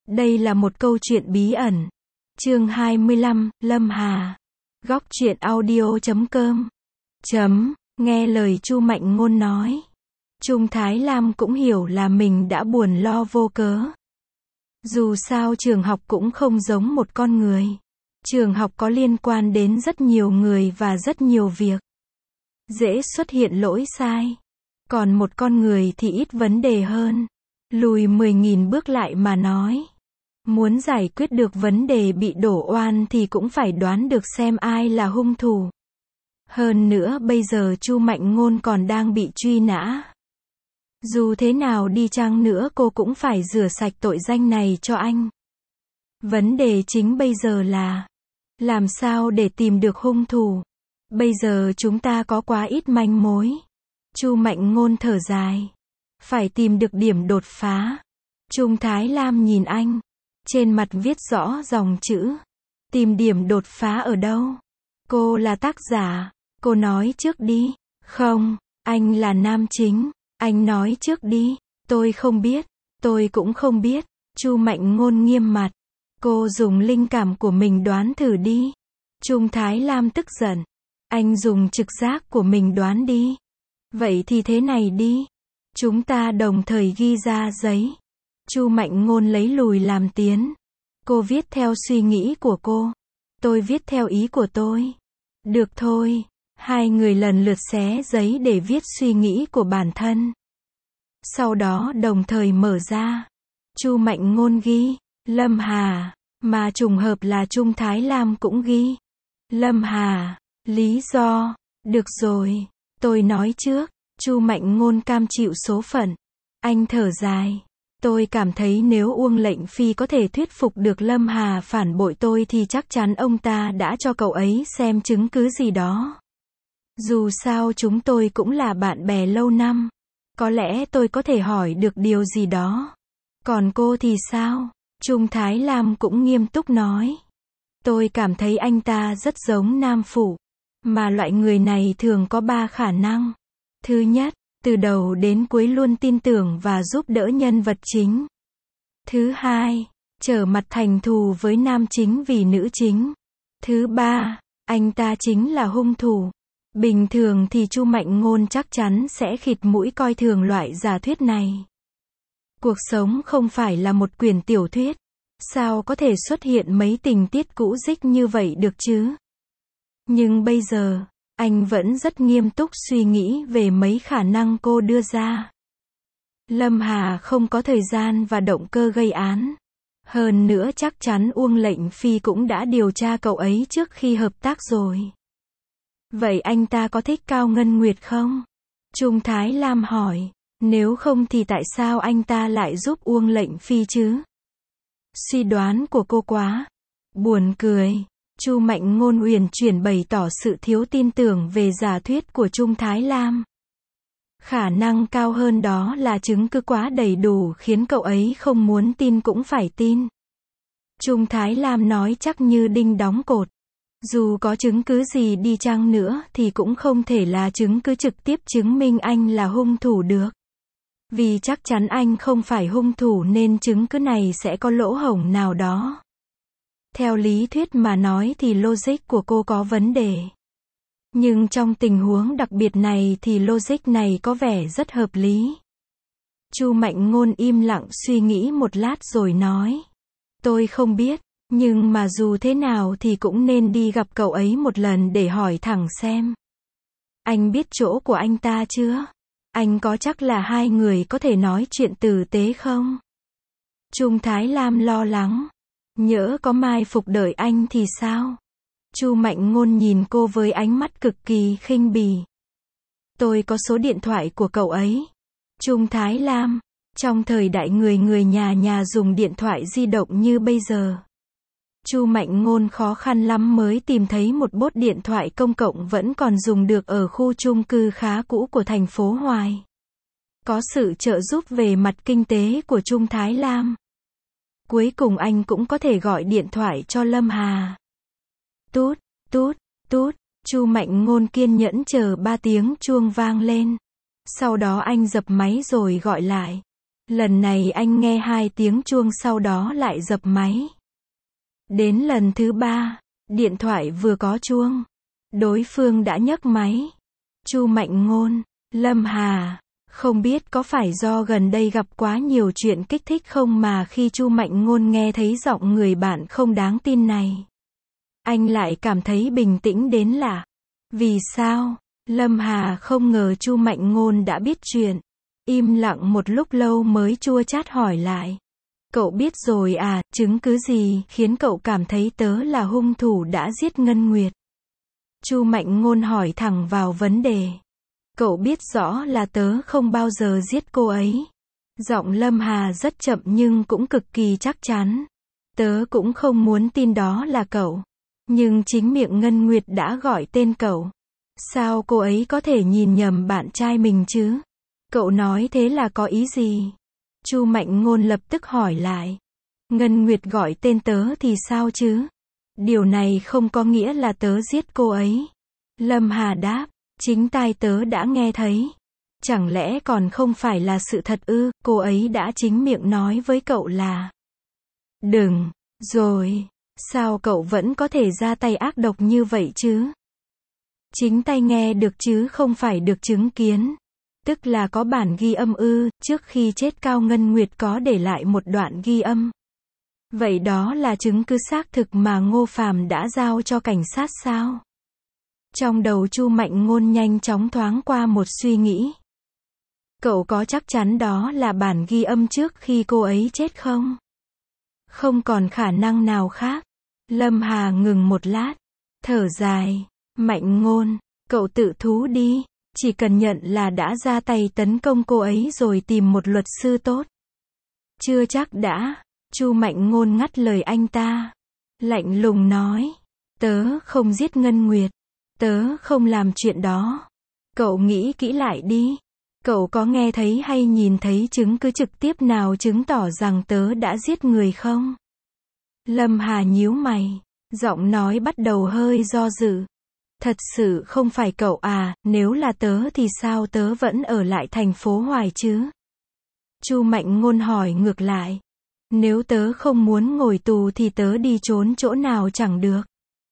Đây là một câu chuyện bí ẩn. Chương 25, Lâm Hà. Góc truyện audio.com. Nghe lời Chu Mạnh Ngôn nói. Trung Thái Lam cũng hiểu là mình đã buồn lo vô cớ. Dù sao trường học cũng không giống một con người. Trường học có liên quan đến rất nhiều người và rất nhiều việc. Dễ xuất hiện lỗi sai. Còn một con người thì ít vấn đề hơn. Lùi 10.000 bước lại mà nói. Muốn giải quyết được vấn đề bị đổ oan thì cũng phải đoán được xem ai là hung thủ. Hơn nữa bây giờ Chu Mạnh Ngôn còn đang bị truy nã. Dù thế nào đi chăng nữa cô cũng phải rửa sạch tội danh này cho anh. Vấn đề chính bây giờ là làm sao để tìm được hung thủ. Bây giờ chúng ta có quá ít manh mối. Chu Mạnh Ngôn thở dài. Phải tìm được điểm đột phá. Trung Thái Lam nhìn anh. Trên mặt viết rõ dòng chữ. Tìm điểm đột phá ở đâu? Cô là tác giả. Cô nói trước đi. Không, anh là nam chính. Anh nói trước đi. Tôi không biết. Tôi cũng không biết. Chu Mạnh Ngôn nghiêm mặt. Cô dùng linh cảm của mình đoán thử đi. Trung Thái Lam tức giận. Anh dùng trực giác của mình đoán đi. Vậy thì thế này đi. Chúng ta đồng thời ghi ra giấy. Chu Mạnh Ngôn lấy lùi làm tiến. Cô viết theo suy nghĩ của cô. Tôi viết theo ý của tôi. Được thôi. Hai người lần lượt xé giấy để viết suy nghĩ của bản thân. Sau đó đồng thời mở ra. Chu Mạnh Ngôn ghi Lâm Hà, mà trùng hợp là Trung Thái Lam cũng ghi Lâm Hà. Lý do? Được rồi, tôi nói trước. Chu Mạnh Ngôn cam chịu số phận. Anh thở dài. Tôi cảm thấy nếu Uông Lệnh Phi có thể thuyết phục được Lâm Hà phản bội tôi thì chắc chắn ông ta đã cho cậu ấy xem chứng cứ gì đó. Dù sao chúng tôi cũng là bạn bè lâu năm. Có lẽ tôi có thể hỏi được điều gì đó. Còn cô thì sao? Trung Thái Lam cũng nghiêm túc nói. Tôi cảm thấy anh ta rất giống Nam Phủ. Mà loại người này thường có 3 khả năng. Thứ nhất, từ đầu đến cuối luôn tin tưởng và giúp đỡ nhân vật chính. Thứ hai, trở mặt thành thù với nam chính vì nữ chính. Thứ ba, anh ta chính là hung thủ. Bình thường thì Chu Mạnh Ngôn chắc chắn sẽ khịt mũi coi thường loại giả thuyết này. Cuộc sống không phải là một quyển tiểu thuyết. Sao có thể xuất hiện mấy tình tiết cũ dích như vậy được chứ? Nhưng bây giờ, anh vẫn rất nghiêm túc suy nghĩ về mấy khả năng cô đưa ra. Lâm Hà không có thời gian và động cơ gây án. Hơn nữa chắc chắn Uông Lệnh Phi cũng đã điều tra cậu ấy trước khi hợp tác rồi. Vậy anh ta có thích Cao Ngân Nguyệt không? Trung Thái Lam hỏi. Nếu không thì tại sao anh ta lại giúp Uông Lệnh Phi chứ? Suy đoán của cô quá buồn cười. Chu Mạnh Ngôn uyển chuyển bày tỏ sự thiếu tin tưởng về giả thuyết của Trung Thái Lam. Khả năng cao hơn đó là chứng cứ quá đầy đủ khiến cậu ấy không muốn tin cũng phải tin. Trung Thái Lam nói chắc như đinh đóng cột. Dù có chứng cứ gì đi chăng nữa thì cũng không thể là chứng cứ trực tiếp chứng minh anh là hung thủ được. Vì chắc chắn anh không phải hung thủ nên chứng cứ này sẽ có lỗ hổng nào đó. Theo lý thuyết mà nói thì logic của cô có vấn đề. Nhưng trong tình huống đặc biệt này thì logic này có vẻ rất hợp lý. Chu Mạnh Ngôn im lặng suy nghĩ một lát rồi nói. Tôi không biết, nhưng mà dù thế nào thì cũng nên đi gặp cậu ấy một lần để hỏi thẳng xem. Anh biết chỗ của anh ta chưa? Anh có chắc là hai người có thể nói chuyện tử tế không? Trung Thái Lam lo lắng. Nhỡ có mai phục đợi anh thì sao? Chu Mạnh Ngôn nhìn cô với ánh mắt cực kỳ khinh bỉ. Tôi có số điện thoại của cậu ấy. Trung Thái Lam. Trong thời đại người nhà dùng điện thoại di động như bây giờ. Chu Mạnh Ngôn khó khăn lắm mới tìm thấy một bốt điện thoại công cộng vẫn còn dùng được ở khu chung cư khá cũ của thành phố Hoài. Có sự trợ giúp về mặt kinh tế của Trung Thái Lam. Cuối cùng anh cũng có thể gọi điện thoại cho Lâm Hà. Tút, tút, tút. Chu Mạnh Ngôn kiên nhẫn chờ 3 tiếng chuông vang lên. Sau đó anh dập máy rồi gọi lại. Lần này anh nghe 2 tiếng chuông sau đó lại dập máy. Đến lần thứ 3, điện thoại vừa có chuông, đối phương đã nhấc máy. Chu Mạnh Ngôn, Lâm Hà. Không biết có phải do gần đây gặp quá nhiều chuyện kích thích không mà khi Chu Mạnh Ngôn nghe thấy giọng người bạn không đáng tin này, anh lại cảm thấy bình tĩnh đến lạ. Vì sao? Lâm Hà không ngờ Chu Mạnh Ngôn đã biết chuyện. Im lặng một lúc lâu mới chua chát hỏi lại. Cậu biết rồi à, chứng cứ gì khiến cậu cảm thấy tớ là hung thủ đã giết Ngân Nguyệt? Chu Mạnh Ngôn hỏi thẳng vào vấn đề. Cậu biết rõ là tớ không bao giờ giết cô ấy. Giọng Lâm Hà rất chậm nhưng cũng cực kỳ chắc chắn. Tớ cũng không muốn tin đó là cậu. Nhưng chính miệng Ngân Nguyệt đã gọi tên cậu. Sao cô ấy có thể nhìn nhầm bạn trai mình chứ? Cậu nói thế là có ý gì? Chu Mạnh Ngôn lập tức hỏi lại. Ngân Nguyệt gọi tên tớ thì sao chứ? Điều này không có nghĩa là tớ giết cô ấy. Lâm Hà đáp. Chính tai tớ đã nghe thấy. Chẳng lẽ còn không phải là sự thật ư? Cô ấy đã chính miệng nói với cậu là. Đừng, rồi. Sao cậu vẫn có thể ra tay ác độc như vậy chứ? Chính tai nghe được chứ không phải được chứng kiến. Tức là có bản ghi âm ư? Trước khi chết Cao Ngân Nguyệt có để lại một đoạn ghi âm. Vậy đó là chứng cứ xác thực mà Ngô Phàm đã giao cho cảnh sát sao? Trong đầu Chu Mạnh Ngôn nhanh chóng thoáng qua một suy nghĩ. Cậu có chắc chắn đó là bản ghi âm trước khi cô ấy chết không? Không còn khả năng nào khác. Lâm Hà ngừng một lát, thở dài. Mạnh Ngôn, cậu tự thú đi. Chỉ cần nhận là đã ra tay tấn công cô ấy rồi tìm một luật sư tốt. Chưa chắc đã. Chu Mạnh Ngôn ngắt lời anh ta. Lạnh lùng nói. Tớ không giết Ngân Nguyệt. Tớ không làm chuyện đó. Cậu nghĩ kỹ lại đi. Cậu có nghe thấy hay nhìn thấy chứng cứ trực tiếp nào chứng tỏ rằng tớ đã giết người không? Lâm Hà nhíu mày. Giọng nói bắt đầu hơi do dự. Thật sự không phải cậu à, nếu là tớ thì sao tớ vẫn ở lại thành phố Hoài chứ? Chu Mạnh Ngôn hỏi ngược lại. Nếu tớ không muốn ngồi tù thì tớ đi trốn chỗ nào chẳng được.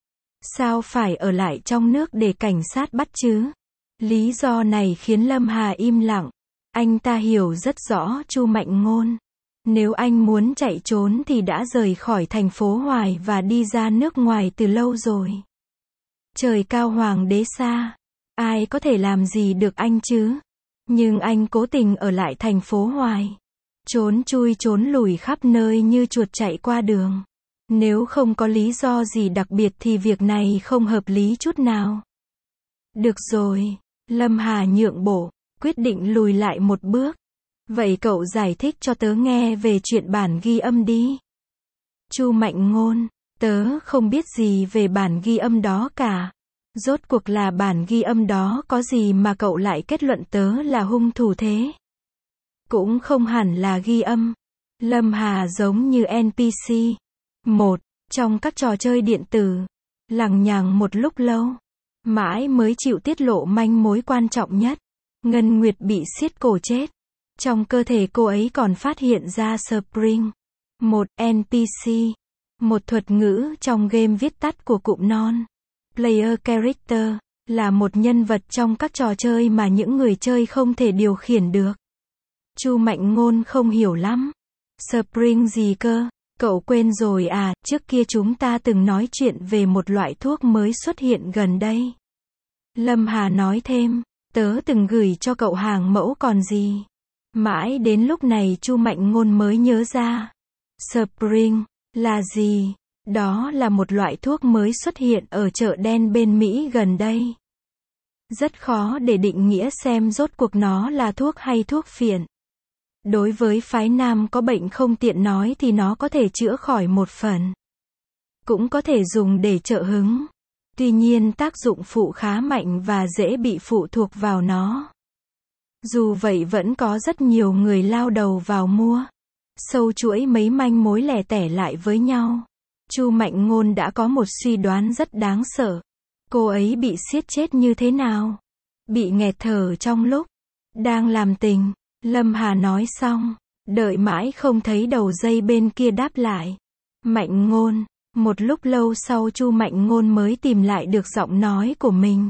Sao phải ở lại trong nước để cảnh sát bắt chứ? Lý do này khiến Lâm Hà im lặng. Anh ta hiểu rất rõ Chu Mạnh Ngôn. Nếu anh muốn chạy trốn thì đã rời khỏi thành phố Hoài và đi ra nước ngoài từ lâu rồi. Trời cao hoàng đế xa. Ai có thể làm gì được anh chứ? Nhưng anh cố tình ở lại thành phố Hoài. Trốn chui trốn lùi khắp nơi như chuột chạy qua đường. Nếu không có lý do gì đặc biệt thì việc này không hợp lý chút nào. Được rồi. Lâm Hà nhượng bộ, quyết định lùi lại một bước. Vậy cậu giải thích cho tớ nghe về chuyện bản ghi âm đi. Chu Mạnh Ngôn, tớ không biết gì về bản ghi âm đó cả. Rốt cuộc là bản ghi âm đó có gì mà cậu lại kết luận tớ là hung thủ thế? Cũng không hẳn là ghi âm. Lâm Hà giống như NPC. Trong các trò chơi điện tử. Lằng nhằng một lúc lâu. Mãi mới chịu tiết lộ manh mối quan trọng nhất. Ngân Nguyệt bị siết cổ chết. Trong cơ thể cô ấy còn phát hiện ra Spring. Một NPC. Một thuật ngữ trong game viết tắt của cụm non. Player Character. Là một nhân vật trong các trò chơi mà những người chơi không thể điều khiển được. Chu Mạnh Ngôn không hiểu lắm. Spring gì cơ? Cậu quên rồi à, trước kia chúng ta từng nói chuyện về một loại thuốc mới xuất hiện gần đây. Lâm Hà nói thêm, tớ từng gửi cho cậu hàng mẫu còn gì. Mãi đến lúc này Chu Mạnh Ngôn mới nhớ ra. Spring, là gì? Đó là một loại thuốc mới xuất hiện ở chợ đen bên Mỹ gần đây. Rất khó để định nghĩa xem rốt cuộc nó là thuốc hay thuốc phiện. Đối với phái nam có bệnh không tiện nói thì nó có thể chữa khỏi một phần. Cũng có thể dùng để trợ hứng. Tuy nhiên tác dụng phụ khá mạnh và dễ bị phụ thuộc vào nó. Dù vậy vẫn có rất nhiều người lao đầu vào mua. Sâu chuỗi mấy manh mối lẻ tẻ lại với nhau. Chu Mạnh Ngôn đã có một suy đoán rất đáng sợ. Cô ấy bị siết chết như thế nào? Bị nghẹt thở trong lúc đang làm tình. Lâm Hà nói xong, Đợi mãi không thấy đầu dây bên kia đáp lại. Mạnh Ngôn. Một lúc lâu sau Chu Mạnh Ngôn mới tìm lại được giọng nói của mình.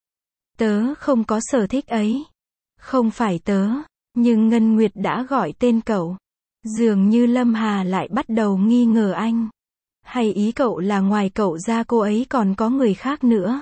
Tớ không có sở thích ấy. Không phải tớ, nhưng Ngân Nguyệt đã gọi tên cậu. Dường như Lâm Hà lại bắt đầu nghi ngờ anh. Hay ý cậu là ngoài cậu ra cô ấy còn có người khác nữa?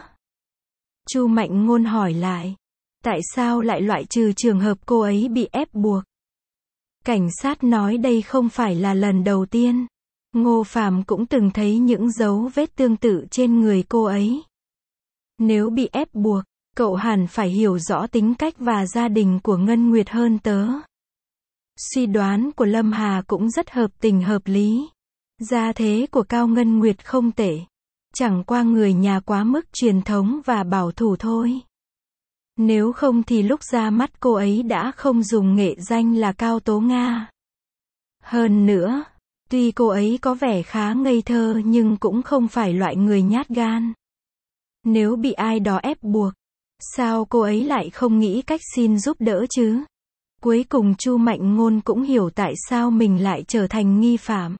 Chu Mạnh Ngôn hỏi lại. Tại sao lại loại trừ trường hợp cô ấy bị ép buộc? Cảnh sát nói đây không phải là lần đầu tiên. Ngô Phàm cũng từng thấy những dấu vết tương tự trên người cô ấy. Nếu bị ép buộc, cậu hẳn phải hiểu rõ tính cách và gia đình của Ngân Nguyệt hơn tớ. Suy đoán của Lâm Hà cũng rất hợp tình hợp lý. Gia thế của Cao Ngân Nguyệt không tệ. Chẳng qua người nhà quá mức truyền thống và bảo thủ thôi. Nếu không thì lúc ra mắt cô ấy đã không dùng nghệ danh là Cao Tố Nga. Hơn nữa, tuy cô ấy có vẻ khá ngây thơ nhưng cũng không phải loại người nhát gan. Nếu bị ai đó ép buộc, sao cô ấy lại không nghĩ cách xin giúp đỡ chứ? Cuối cùng Chu Mạnh Ngôn cũng hiểu tại sao mình lại trở thành nghi phạm.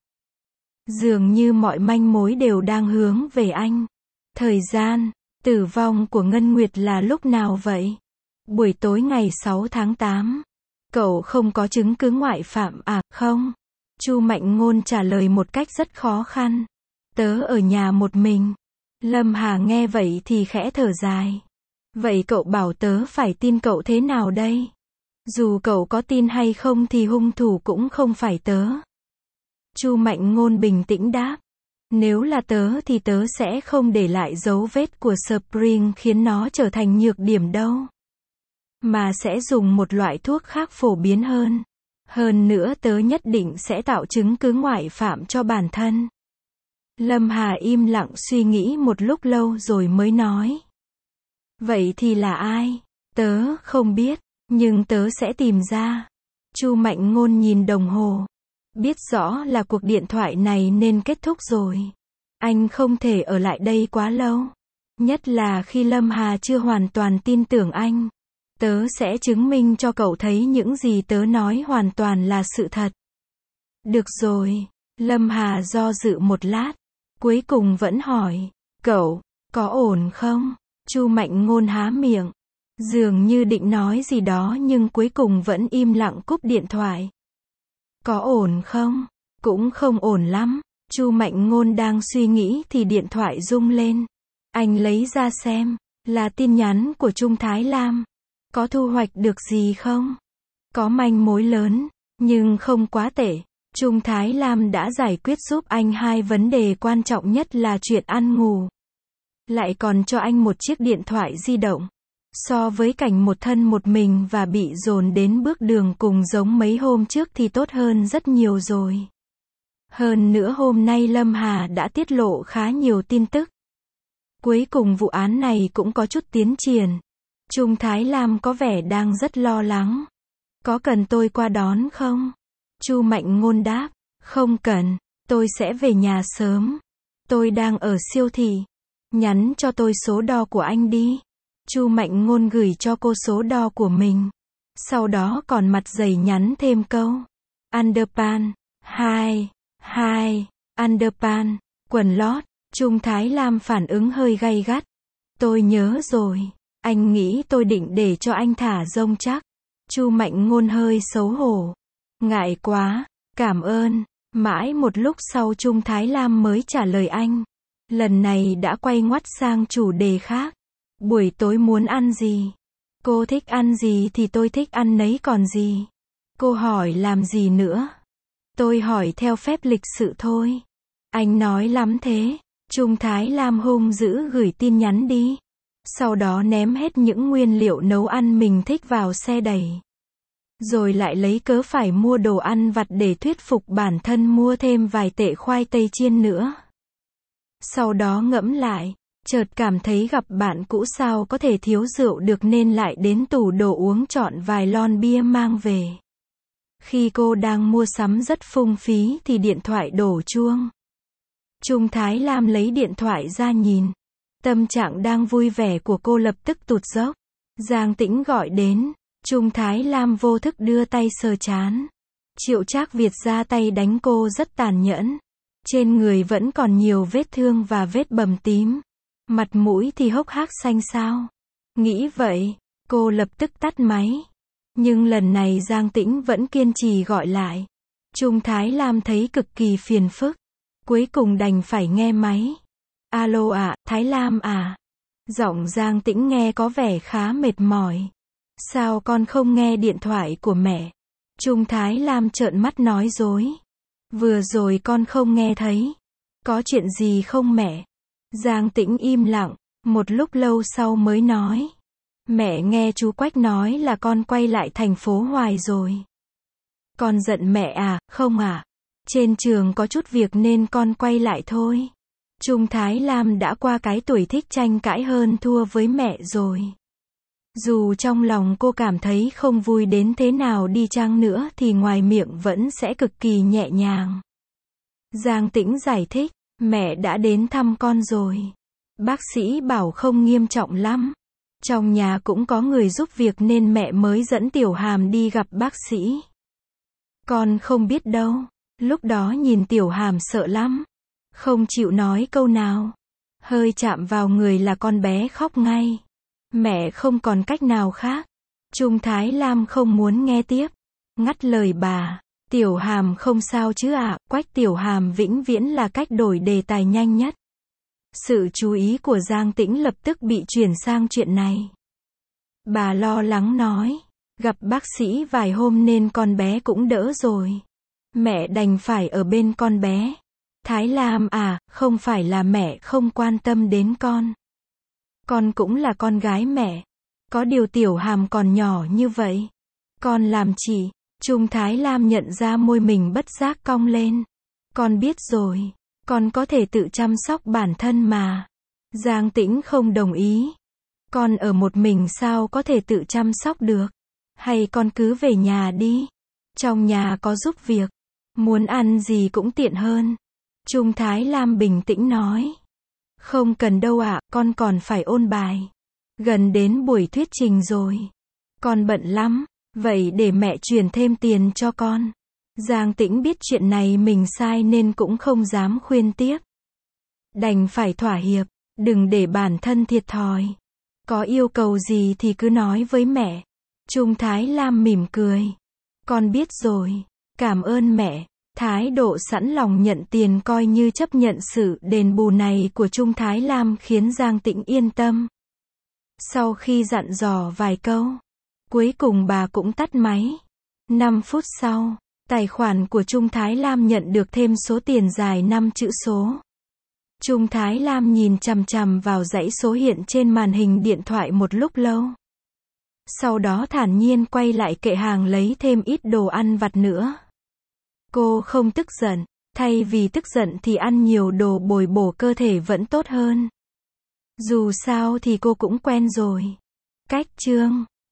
Dường như mọi manh mối đều đang hướng về anh. Thời gian, tử vong của Ngân Nguyệt là lúc nào vậy? Buổi tối ngày 6 tháng 8. Cậu không có chứng cứ ngoại phạm à, không? Chu Mạnh Ngôn trả lời một cách rất khó khăn. Tớ ở nhà một mình. Lâm Hà nghe vậy thì khẽ thở dài. Vậy cậu bảo tớ phải tin cậu thế nào đây? Dù cậu có tin hay không thì hung thủ cũng không phải tớ. Chu Mạnh Ngôn bình tĩnh đáp. Nếu là tớ thì tớ sẽ không để lại dấu vết của Spring khiến nó trở thành nhược điểm đâu. Mà sẽ dùng một loại thuốc khác phổ biến hơn. Hơn nữa tớ nhất định sẽ tạo chứng cứ ngoại phạm cho bản thân. Lâm Hà im lặng suy nghĩ một lúc lâu rồi mới nói. Vậy thì là ai? Tớ không biết, nhưng tớ sẽ tìm ra. Chu Mạnh Ngôn nhìn đồng hồ. Biết rõ là cuộc điện thoại này nên kết thúc rồi. Anh không thể ở lại đây quá lâu. Nhất là khi Lâm Hà chưa hoàn toàn tin tưởng anh. Tớ sẽ chứng minh cho cậu thấy những gì tớ nói hoàn toàn là sự thật. Được rồi. Lâm Hà do dự một lát. Cuối cùng vẫn hỏi. Cậu, có ổn không? Chu Mạnh Ngôn há miệng. Dường như định nói gì đó nhưng cuối cùng vẫn im lặng cúp điện thoại. Có ổn không? Cũng không ổn lắm. Chu Mạnh Ngôn đang suy nghĩ thì điện thoại rung lên. Anh lấy ra xem. Là tin nhắn của Trung Thái Lam. Có thu hoạch được gì không? Có manh mối lớn, nhưng không quá tệ. Trung Thái Lam đã giải quyết giúp anh hai vấn đề quan trọng nhất là chuyện ăn ngủ. Lại còn cho anh một chiếc điện thoại di động. So với cảnh một thân một mình và bị dồn đến bước đường cùng giống mấy hôm trước thì tốt hơn rất nhiều rồi. Hơn nữa hôm nay Lâm Hà đã tiết lộ khá nhiều tin tức. Cuối cùng vụ án này cũng có chút tiến triển. Trung Thái Lam có vẻ đang rất lo lắng. Có cần tôi qua đón không? Chu Mạnh Ngôn đáp. Không cần, tôi sẽ về nhà sớm. Tôi đang ở siêu thị. Nhắn cho tôi số đo của anh đi. Chu Mạnh Ngôn gửi cho cô số đo của mình. Sau đó còn mặt dày nhắn thêm câu. Underpants, 2, underpants, quần lót. Trung Thái Lam phản ứng hơi gay gắt. Tôi nhớ rồi. Anh nghĩ tôi định để cho anh thả rông chắc. Chu Mạnh Ngôn hơi xấu hổ. Ngại quá, cảm ơn. Mãi một lúc sau Trung Thái Lam mới trả lời anh. Lần này đã quay ngoắt sang chủ đề khác. Buổi tối muốn ăn gì? Cô thích ăn gì thì tôi thích ăn nấy còn gì. Cô hỏi làm gì nữa? Tôi hỏi theo phép lịch sự thôi. Anh nói lắm thế. Trung Thái Lam hung dữ gửi tin nhắn đi. Sau đó ném hết những nguyên liệu nấu ăn mình thích vào xe đẩy. Rồi lại lấy cớ phải mua đồ ăn vặt để thuyết phục bản thân mua thêm vài tệ khoai tây chiên nữa. Sau đó ngẫm lại, chợt cảm thấy gặp bạn cũ sao có thể thiếu rượu được nên lại đến tủ đồ uống chọn vài lon bia mang về. Khi cô đang mua sắm rất phung phí thì điện thoại đổ chuông. Trung Thái Lam lấy điện thoại ra nhìn. Tâm trạng đang vui vẻ của cô lập tức tụt dốc. Giang Tĩnh gọi đến. Trung Thái Lam vô thức đưa tay sờ trán. Triệu Trác Việt ra tay đánh cô rất tàn nhẫn. Trên người vẫn còn nhiều vết thương và vết bầm tím. Mặt mũi thì hốc hác xanh xao. Nghĩ vậy, cô lập tức tắt máy. Nhưng lần này Giang Tĩnh vẫn kiên trì gọi lại. Trung Thái Lam thấy cực kỳ phiền phức. Cuối cùng đành phải nghe máy. Alo ạ, Thái Lam à? Giọng Giang Tĩnh nghe có vẻ khá mệt mỏi. Sao con không nghe điện thoại của mẹ? Trung Thái Lam trợn mắt nói dối. Vừa rồi con không nghe thấy. Có chuyện gì không mẹ? Giang Tĩnh im lặng, một lúc lâu sau mới nói. Mẹ nghe chú Quách nói là con quay lại thành phố Hoài rồi. Con giận mẹ à? Không à? Trên trường có chút việc nên con quay lại thôi. Trung Thái Lam đã qua cái tuổi thích tranh cãi hơn thua với mẹ rồi. Dù trong lòng cô cảm thấy không vui đến thế nào đi chăng nữa thì ngoài miệng vẫn sẽ cực kỳ nhẹ nhàng. Giang Tĩnh giải thích, mẹ đã đến thăm con rồi. Bác sĩ bảo không nghiêm trọng lắm. Trong nhà cũng có người giúp việc nên mẹ mới dẫn Tiểu Hàm đi gặp bác sĩ. Con không biết đâu. Lúc đó nhìn Tiểu Hàm sợ lắm. Không chịu nói câu nào. Hơi chạm vào người là con bé khóc ngay. Mẹ không còn cách nào khác. Trung Thái Lam không muốn nghe tiếp. Ngắt lời bà. Tiểu Hàm không sao chứ ạ? Quách Tiểu Hàm vĩnh viễn là cách đổi đề tài nhanh nhất. Sự chú ý của Giang Tĩnh lập tức bị chuyển sang chuyện này. Bà lo lắng nói. Gặp bác sĩ vài hôm nên con bé cũng đỡ rồi. Mẹ đành phải ở bên con bé. Thái Lam à, không phải là mẹ không quan tâm đến con. Con cũng là con gái mẹ. Có điều Tiểu Hàm còn nhỏ như vậy. Con làm chị. Trung Thái Lam nhận ra môi mình bất giác cong lên. Con biết rồi. Con có thể tự chăm sóc bản thân mà. Giang Tĩnh không đồng ý. Con ở một mình sao có thể tự chăm sóc được. Hay con cứ về nhà đi. Trong nhà có giúp việc. Muốn ăn gì cũng tiện hơn. Trung Thái Lam bình tĩnh nói. Không cần đâu ạ, con còn phải ôn bài. Gần đến buổi thuyết trình rồi. Con bận lắm, vậy để mẹ chuyển thêm tiền cho con. Giang Tĩnh biết chuyện này mình sai nên cũng không dám khuyên tiếp. Đành phải thỏa hiệp, đừng để bản thân thiệt thòi. Có yêu cầu gì thì cứ nói với mẹ. Trung Thái Lam mỉm cười. Con biết rồi, cảm ơn mẹ. Thái độ sẵn lòng nhận tiền coi như chấp nhận sự đền bù này của Trung Thái Lam khiến Giang Tĩnh yên tâm. Sau khi dặn dò vài câu, cuối cùng bà cũng tắt máy. 5 phút sau, tài khoản của Trung Thái Lam nhận được thêm số tiền dài 5 chữ số. Trung Thái Lam nhìn chằm chằm vào dãy số hiện trên màn hình điện thoại một lúc lâu. Sau đó thản nhiên quay lại kệ hàng lấy thêm ít đồ ăn vặt nữa. Cô không tức giận, thay vì tức giận thì ăn nhiều đồ bồi bổ cơ thể vẫn tốt hơn. Dù sao thì cô cũng quen rồi. Cách chương